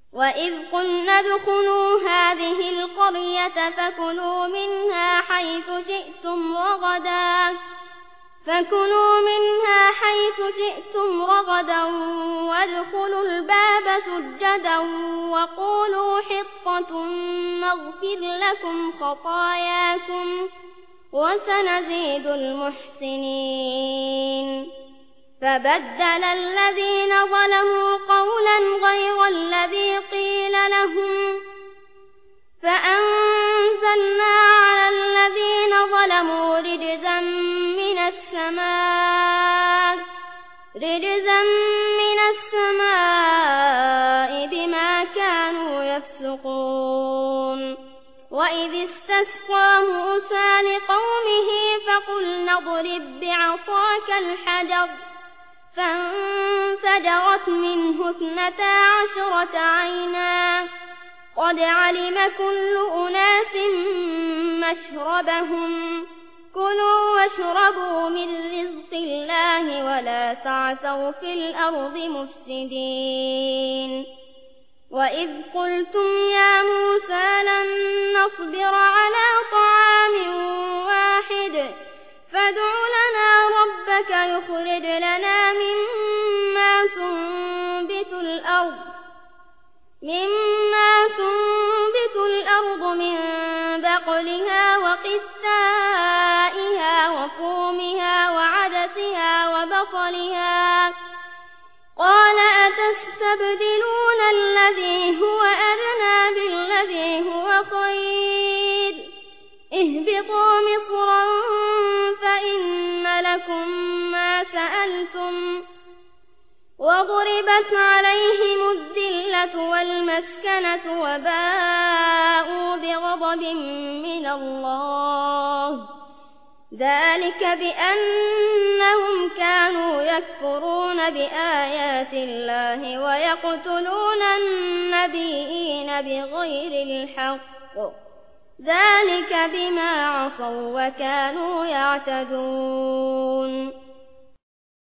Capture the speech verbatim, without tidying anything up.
وإذ قلنا ادخلوا هذه القرية فكلوا منها حيث شئتم رغدا فكلوا منها حيث شئتم رغدا وادخلوا الباب سجدا وقولوا حطة نغفر لكم خطاياكم وسنزيد المحسنين. فبدل الذين ظلموا قولا غير الذي قيل لهم فأنزلنا على الذين ظلموا رجزا من السماء رجزا من السماء بما كانوا يفسقون. وإذ استسقى موسى لقومه فقلنا اضرب بعصاك الحجر فانفجرت منه اثنتا عشرة عينا قد علم كل أناس مشربهم كلوا واشربوا من رزق الله ولا تعثوا في الأرض مفسدين. وإذ قلتم يا موسى لن نصبر على طعام واحد فادع لنا ربك يخرج لنا مما تنبت الأرض مما تنبت الأرض من بقلها وقثائها وفومها وعدسها وبصلها قال أتستبدلون الذي هو أدنى بالذي هو خير اهبطوا مصرا فإن لكم ما سألتم وضربت عليهم الذلة والمسكنة وباءوا بغضب من الله ذلك بأنهم كانوا يكفرون بآيات الله ويقتلون النبيين بغير الحق ذلك بما عصوا وكانوا يعتدون.